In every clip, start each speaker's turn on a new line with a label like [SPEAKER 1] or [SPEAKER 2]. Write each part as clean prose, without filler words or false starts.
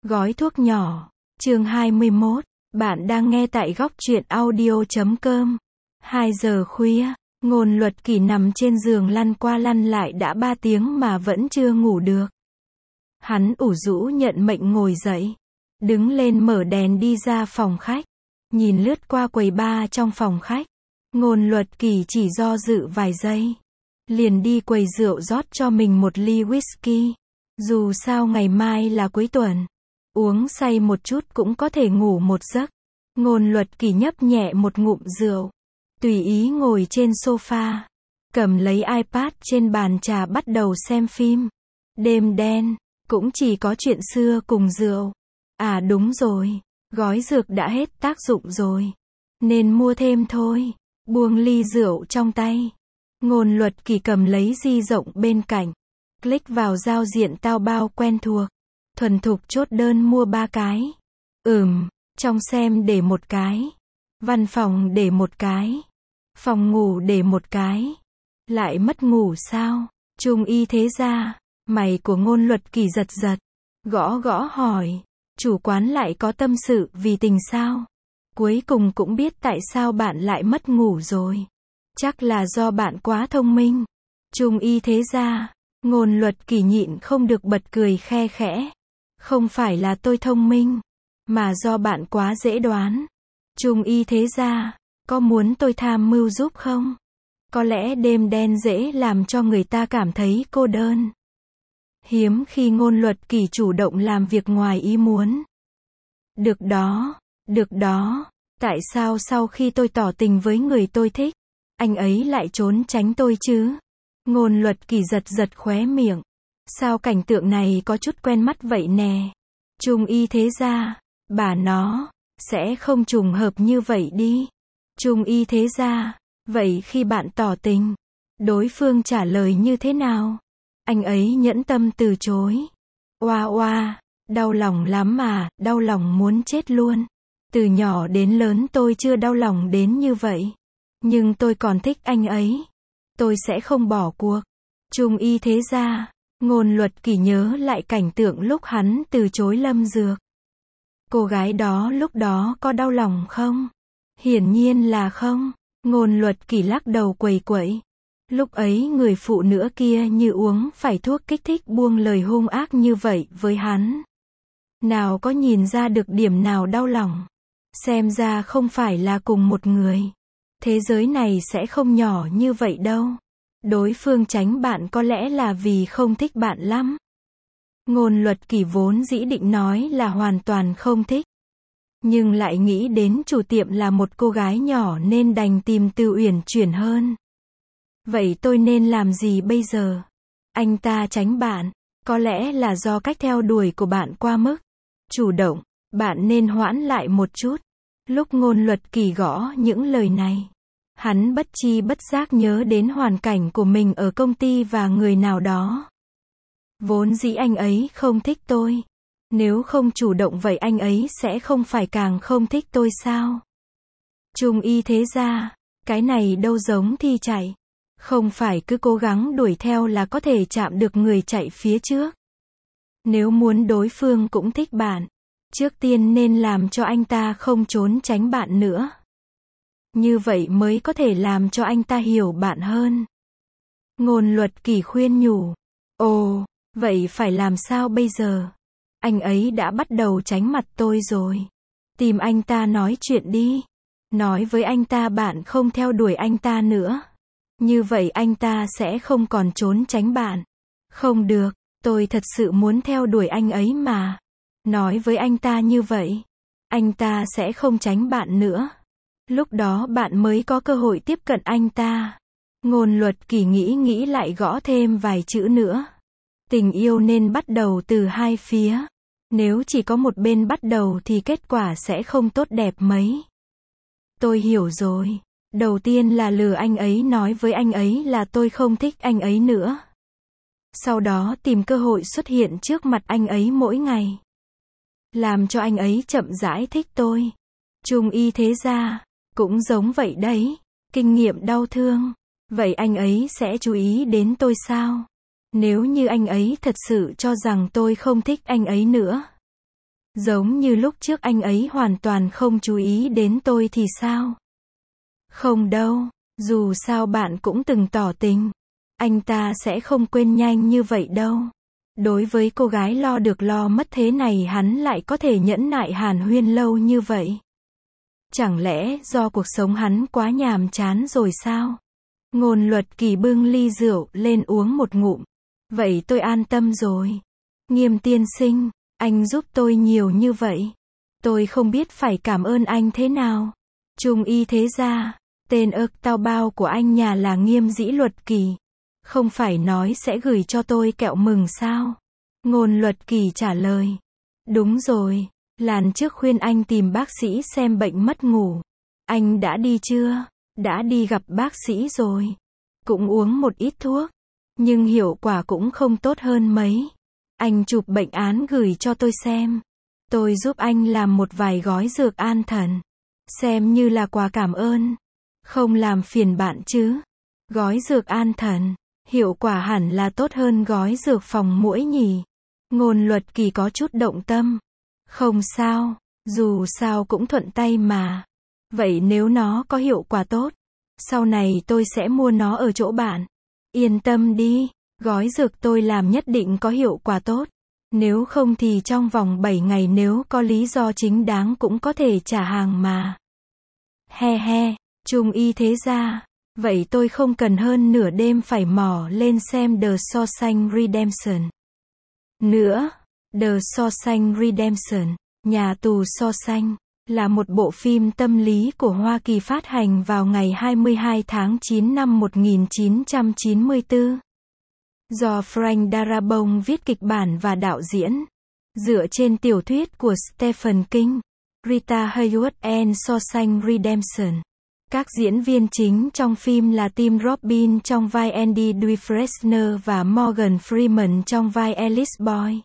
[SPEAKER 1] Gói thuốc nhỏ. Chương 21. Bạn đang nghe tại góc truyện audio.com. 2 giờ khuya, Ngôn Luật Kỳ nằm trên giường lăn qua lăn lại đã 3 tiếng mà vẫn chưa ngủ được. Hắn ủ rũ nhận mệnh ngồi dậy, đứng lên mở đèn đi ra phòng khách, nhìn lướt qua quầy bar trong phòng khách. Ngôn Luật Kỳ chỉ do dự vài giây, liền đi quầy rượu rót cho mình một ly whisky. Dù sao ngày mai là cuối tuần, uống say một chút cũng có thể ngủ một giấc. Ngôn Luật Kỳ nhấp nhẹ một ngụm rượu, tùy ý ngồi trên sofa, cầm lấy iPad trên bàn trà bắt đầu xem phim. Đêm đen, cũng chỉ có chuyện xưa cùng rượu. À đúng rồi, gói dược đã hết tác dụng rồi, nên mua thêm thôi. Buông ly rượu trong tay, Ngôn Luật Kỳ cầm lấy di động bên cạnh, click vào giao diện tao bao quen thuộc, thuần thục chốt đơn mua 3 cái. Trong xem để một cái, văn phòng để một cái, phòng ngủ để một cái. Lại mất ngủ sao? Trung y thế gia. Mày của Ngôn Luật Kỳ giật giật, gõ gõ hỏi, chủ quán lại có tâm sự vì tình sao? Cuối cùng cũng biết tại sao bạn lại mất ngủ rồi. Chắc là do bạn quá thông minh. Trung y thế gia. Ngôn Luật Kỳ nhịn không được bật cười khe khẽ. Không phải là tôi thông minh, mà do bạn quá dễ đoán. Trung y thế gia, có muốn tôi tham mưu giúp không? Có lẽ đêm đen dễ làm cho người ta cảm thấy cô đơn. Hiếm khi Ngôn Luật Kỳ chủ động làm việc ngoài ý muốn. Được đó, tại sao sau khi tôi tỏ tình với người tôi thích, anh ấy lại trốn tránh tôi chứ? Ngôn Luật Kỳ giật giật khóe miệng. Sao cảnh tượng này có chút quen mắt vậy nè? Trung y thế gia, bà nó, sẽ không trùng hợp như vậy đi. Trung y thế gia, vậy khi bạn tỏ tình, đối phương trả lời như thế nào? Anh ấy nhẫn tâm từ chối. Oa, đau lòng lắm mà, đau lòng muốn chết luôn. Từ nhỏ đến lớn tôi chưa đau lòng đến như vậy. Nhưng tôi còn thích anh ấy. Tôi sẽ không bỏ cuộc. Trung y thế gia. Ngôn Luật Kỳ nhớ lại cảnh tượng lúc hắn từ chối Lâm Dược. Cô gái đó lúc đó có đau lòng không? Hiển nhiên là không. Ngôn Luật Kỳ lắc đầu quẩy quẩy. Lúc ấy người phụ nữ kia như uống phải thuốc kích thích buông lời hung ác như vậy với hắn. Nào có nhìn ra được điểm nào đau lòng. Xem ra không phải là cùng một người. Thế giới này sẽ không nhỏ như vậy đâu. Đối phương tránh bạn có lẽ là vì không thích bạn lắm. Ngôn Luật Kỳ vốn dĩ định nói là hoàn toàn không thích, nhưng lại nghĩ đến chủ tiệm là một cô gái nhỏ nên đành tìm từ uyển chuyển hơn. Vậy tôi nên làm gì bây giờ? Anh ta tránh bạn, có lẽ là do cách theo đuổi của bạn quá mức chủ động, bạn nên hoãn lại một chút. Lúc Ngôn Luật Kỳ gõ những lời này, hắn bất chi bất giác nhớ đến hoàn cảnh của mình ở công ty và người nào đó. Vốn dĩ anh ấy không thích tôi. Nếu không chủ động vậy anh ấy sẽ không phải càng không thích tôi sao? Trung y thế gia, cái này đâu giống thi chạy. Không phải cứ cố gắng đuổi theo là có thể chạm được người chạy phía trước. Nếu muốn đối phương cũng thích bạn, trước tiên nên làm cho anh ta không trốn tránh bạn nữa. Như vậy mới có thể làm cho anh ta hiểu bạn hơn. Ngôn Luật Kỳ khuyên nhủ. Ồ, vậy phải làm sao bây giờ? Anh ấy đã bắt đầu tránh mặt tôi rồi. Tìm anh ta nói chuyện đi. Nói với anh ta bạn không theo đuổi anh ta nữa. Như vậy anh ta sẽ không còn trốn tránh bạn. Không được, tôi thật sự muốn theo đuổi anh ấy mà. Nói với anh ta như vậy, anh ta sẽ không tránh bạn nữa. Lúc đó bạn mới có cơ hội tiếp cận anh ta. Ngôn Luật Kỳ nghĩ lại gõ thêm vài chữ nữa. Tình yêu nên bắt đầu từ hai phía. Nếu chỉ có một bên bắt đầu thì kết quả sẽ không tốt đẹp mấy. Tôi hiểu rồi. Đầu tiên là lừa anh ấy nói với anh ấy là tôi không thích anh ấy nữa. Sau đó tìm cơ hội xuất hiện trước mặt anh ấy mỗi ngày. Làm cho anh ấy chậm rãi thích tôi. Trung y thế gia, cũng giống vậy đấy. Kinh nghiệm đau thương. Vậy anh ấy sẽ chú ý đến tôi sao? Nếu như anh ấy thật sự cho rằng tôi không thích anh ấy nữa, Giống như lúc trước anh ấy hoàn toàn không chú ý đến tôi thì sao? Không đâu, dù sao bạn cũng từng tỏ tình. Anh ta sẽ không quên nhanh như vậy đâu. Đối với cô gái lo được lo mất thế này hắn lại có thể nhẫn nại hàn huyên lâu như vậy. Chẳng lẽ do cuộc sống hắn quá nhàm chán rồi sao? Ngôn Luật Kỳ bưng ly rượu lên uống một ngụm. Vậy tôi an tâm rồi. Nghiêm tiên sinh, anh giúp tôi nhiều như vậy. Tôi không biết phải cảm ơn anh thế nào. Trung y thế gia, tên tao bao của anh nhà là Nghiêm Dĩ Luật Kỳ. Không phải nói sẽ gửi cho tôi kẹo mừng sao? Ngôn Luật Kỳ trả lời. Đúng rồi, lần trước khuyên anh tìm bác sĩ xem bệnh mất ngủ. Anh đã đi chưa? Đã đi gặp bác sĩ rồi. Cũng uống một ít thuốc. Nhưng hiệu quả cũng không tốt hơn mấy. Anh chụp bệnh án gửi cho tôi xem. Tôi giúp anh làm một vài gói dược an thần. Xem như là quà cảm ơn. Không làm phiền bạn chứ. Gói dược an thần. Hiệu quả hẳn là tốt hơn gói dược phòng muỗi nhỉ. Ngôn Luật Kỳ có chút động tâm. Không sao, dù sao cũng thuận tay mà. Vậy nếu nó có hiệu quả tốt, sau này tôi sẽ mua nó ở chỗ bạn. Yên tâm đi, gói dược tôi làm nhất định có hiệu quả tốt. Nếu không thì trong vòng 7 ngày nếu có lý do chính đáng cũng có thể trả hàng mà. He he, Trung y thế gia. Vậy tôi không cần hơn nửa đêm phải mò lên xem The Shawshank Redemption nữa. The Shawshank Redemption, Nhà tù Shawshank, là một bộ phim tâm lý của Hoa Kỳ phát hành vào ngày 22 tháng 9 năm 1994. Do Frank Darabont viết kịch bản và đạo diễn. Dựa trên tiểu thuyết của Stephen King, Rita Hayworth and Shawshank Redemption. Các diễn viên chính trong phim là Tim Robbins trong vai Andy Dufresne và Morgan Freeman trong vai Alice Boy.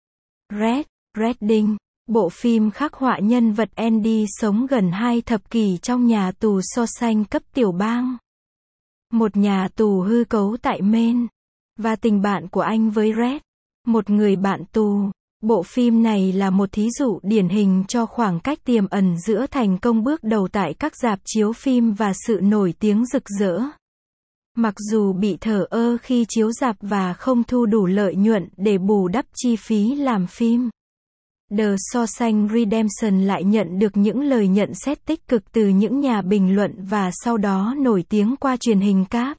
[SPEAKER 1] Red Redding. Bộ phim khắc họa nhân vật Andy sống gần 2 thập kỷ trong nhà tù Shawshank cấp tiểu bang. Một nhà tù hư cấu tại Maine. Và tình bạn của anh với Red, một người bạn tù. Bộ phim này là một thí dụ điển hình cho khoảng cách tiềm ẩn giữa thành công bước đầu tại các rạp chiếu phim và sự nổi tiếng rực rỡ. Mặc dù bị thờ ơ khi chiếu rạp và không thu đủ lợi nhuận để bù đắp chi phí làm phim, The Shawshank Redemption lại nhận được những lời nhận xét tích cực từ những nhà bình luận và sau đó nổi tiếng qua truyền hình cáp,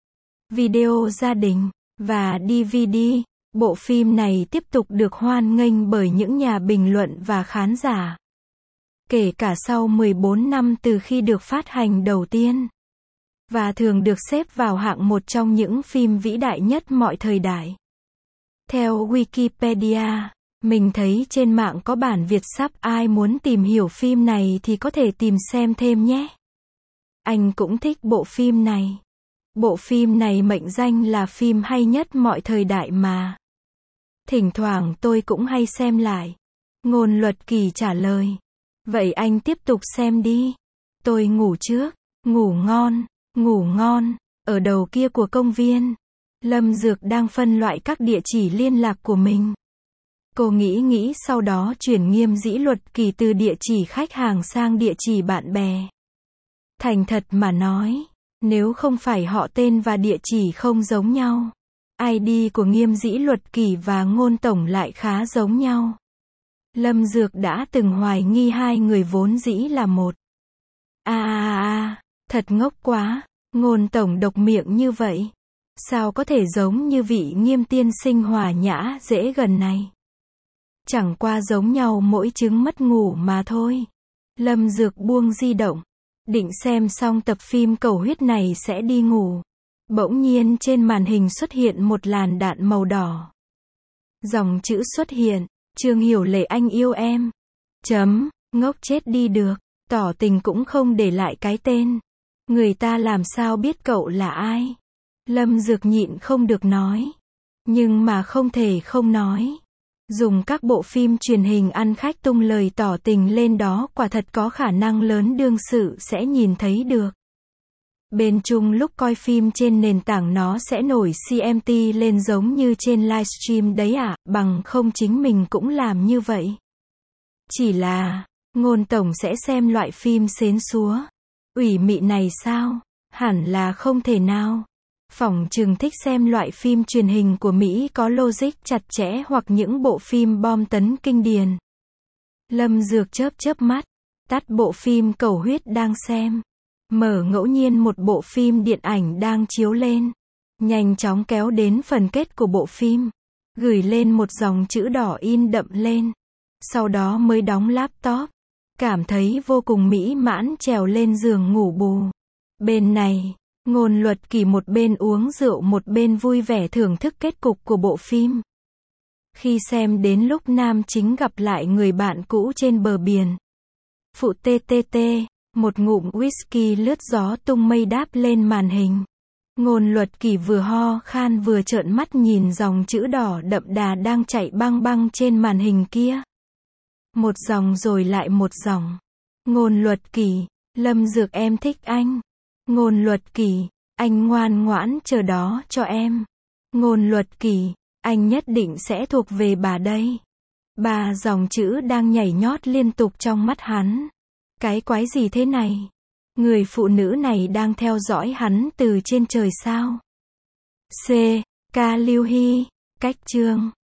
[SPEAKER 1] video gia đình, và DVD. Bộ phim này tiếp tục được hoan nghênh bởi những nhà bình luận và khán giả. Kể cả sau 14 năm từ khi được phát hành đầu tiên. Và thường được xếp vào hạng một trong những phim vĩ đại nhất mọi thời đại. Theo Wikipedia, mình thấy trên mạng có bản Việt sắp, ai muốn tìm hiểu phim này thì có thể tìm xem thêm nhé. Anh cũng thích bộ phim này. Bộ phim này mệnh danh là phim hay nhất mọi thời đại mà. Thỉnh thoảng tôi cũng hay xem lại. Ngôn Luật Kỳ trả lời. Vậy anh tiếp tục xem đi. Tôi ngủ trước. Ngủ ngon. Ngủ ngon. Ở đầu kia của công viên, Lâm Dược đang phân loại các địa chỉ liên lạc của mình. Cô nghĩ sau đó chuyển Nghiêm Dĩ Luật Kỳ từ địa chỉ khách hàng sang địa chỉ bạn bè. Thành thật mà nói, nếu không phải họ tên và địa chỉ không giống nhau, ID của Nghiêm Dĩ Luật Kỳ và Ngôn Tổng lại khá giống nhau. Lâm Dược đã từng hoài nghi hai người vốn dĩ là một. Thật ngốc quá, Ngôn Tổng độc miệng như vậy. Sao có thể giống như vị Nghiêm tiên sinh hòa nhã dễ gần này? Chẳng qua giống nhau mỗi chứng mất ngủ mà thôi. Lâm Dược buông di động, định xem xong tập phim cầu huyết này sẽ đi ngủ. Bỗng nhiên trên màn hình xuất hiện một làn đạn màu đỏ. Dòng chữ xuất hiện, Trương Hiểu Lệ anh yêu em. Ngốc chết đi được, tỏ tình cũng không để lại cái tên. Người ta làm sao biết cậu là ai? Lâm Dược nhịn không được nói. Nhưng mà không thể không nói. Dùng các bộ phim truyền hình ăn khách tung lời tỏ tình lên đó quả thật có khả năng lớn đương sự sẽ nhìn thấy được. Bên chung lúc coi phim trên nền tảng nó sẽ nổi CMT lên giống như trên livestream đấy à, bằng không chính mình cũng làm như vậy. Chỉ là, Ngôn tổng sẽ xem loại phim xến xúa, ủy mị này sao? Hẳn là không thể nào. Phỏng chừng thích xem loại phim truyền hình của Mỹ có logic chặt chẽ hoặc những bộ phim bom tấn kinh điển. Lâm Dược chớp chớp mắt, tắt bộ phim cầu huyết đang xem. Mở ngẫu nhiên một bộ phim điện ảnh đang chiếu lên. Nhanh chóng kéo đến phần kết của bộ phim. Gửi lên một dòng chữ đỏ in đậm lên. Sau đó mới đóng laptop. Cảm thấy vô cùng mỹ mãn trèo lên giường ngủ bù. Bên này, Ngôn Luật Kỳ một bên uống rượu một bên vui vẻ thưởng thức kết cục của bộ phim. Khi xem đến lúc nam chính gặp lại người bạn cũ trên bờ biển. Phụ TTT, một ngụm whisky lướt gió tung mây đáp lên màn hình. Ngôn Luật Kỳ vừa ho khan vừa trợn mắt nhìn dòng chữ đỏ đậm đà đang chạy băng băng trên màn hình kia. Một dòng rồi lại một dòng. Ngôn Luật Kỳ, Lâm Dược em thích anh. Ngôn Luật Kỳ, anh ngoan ngoãn chờ đó cho em. Ngôn Luật Kỳ, anh nhất định sẽ thuộc về bà đây. Ba dòng chữ đang nhảy nhót liên tục trong mắt hắn. Cái quái gì thế này? Người phụ nữ này đang theo dõi hắn từ trên trời sao? C. Ca Lưu Hy, cách chương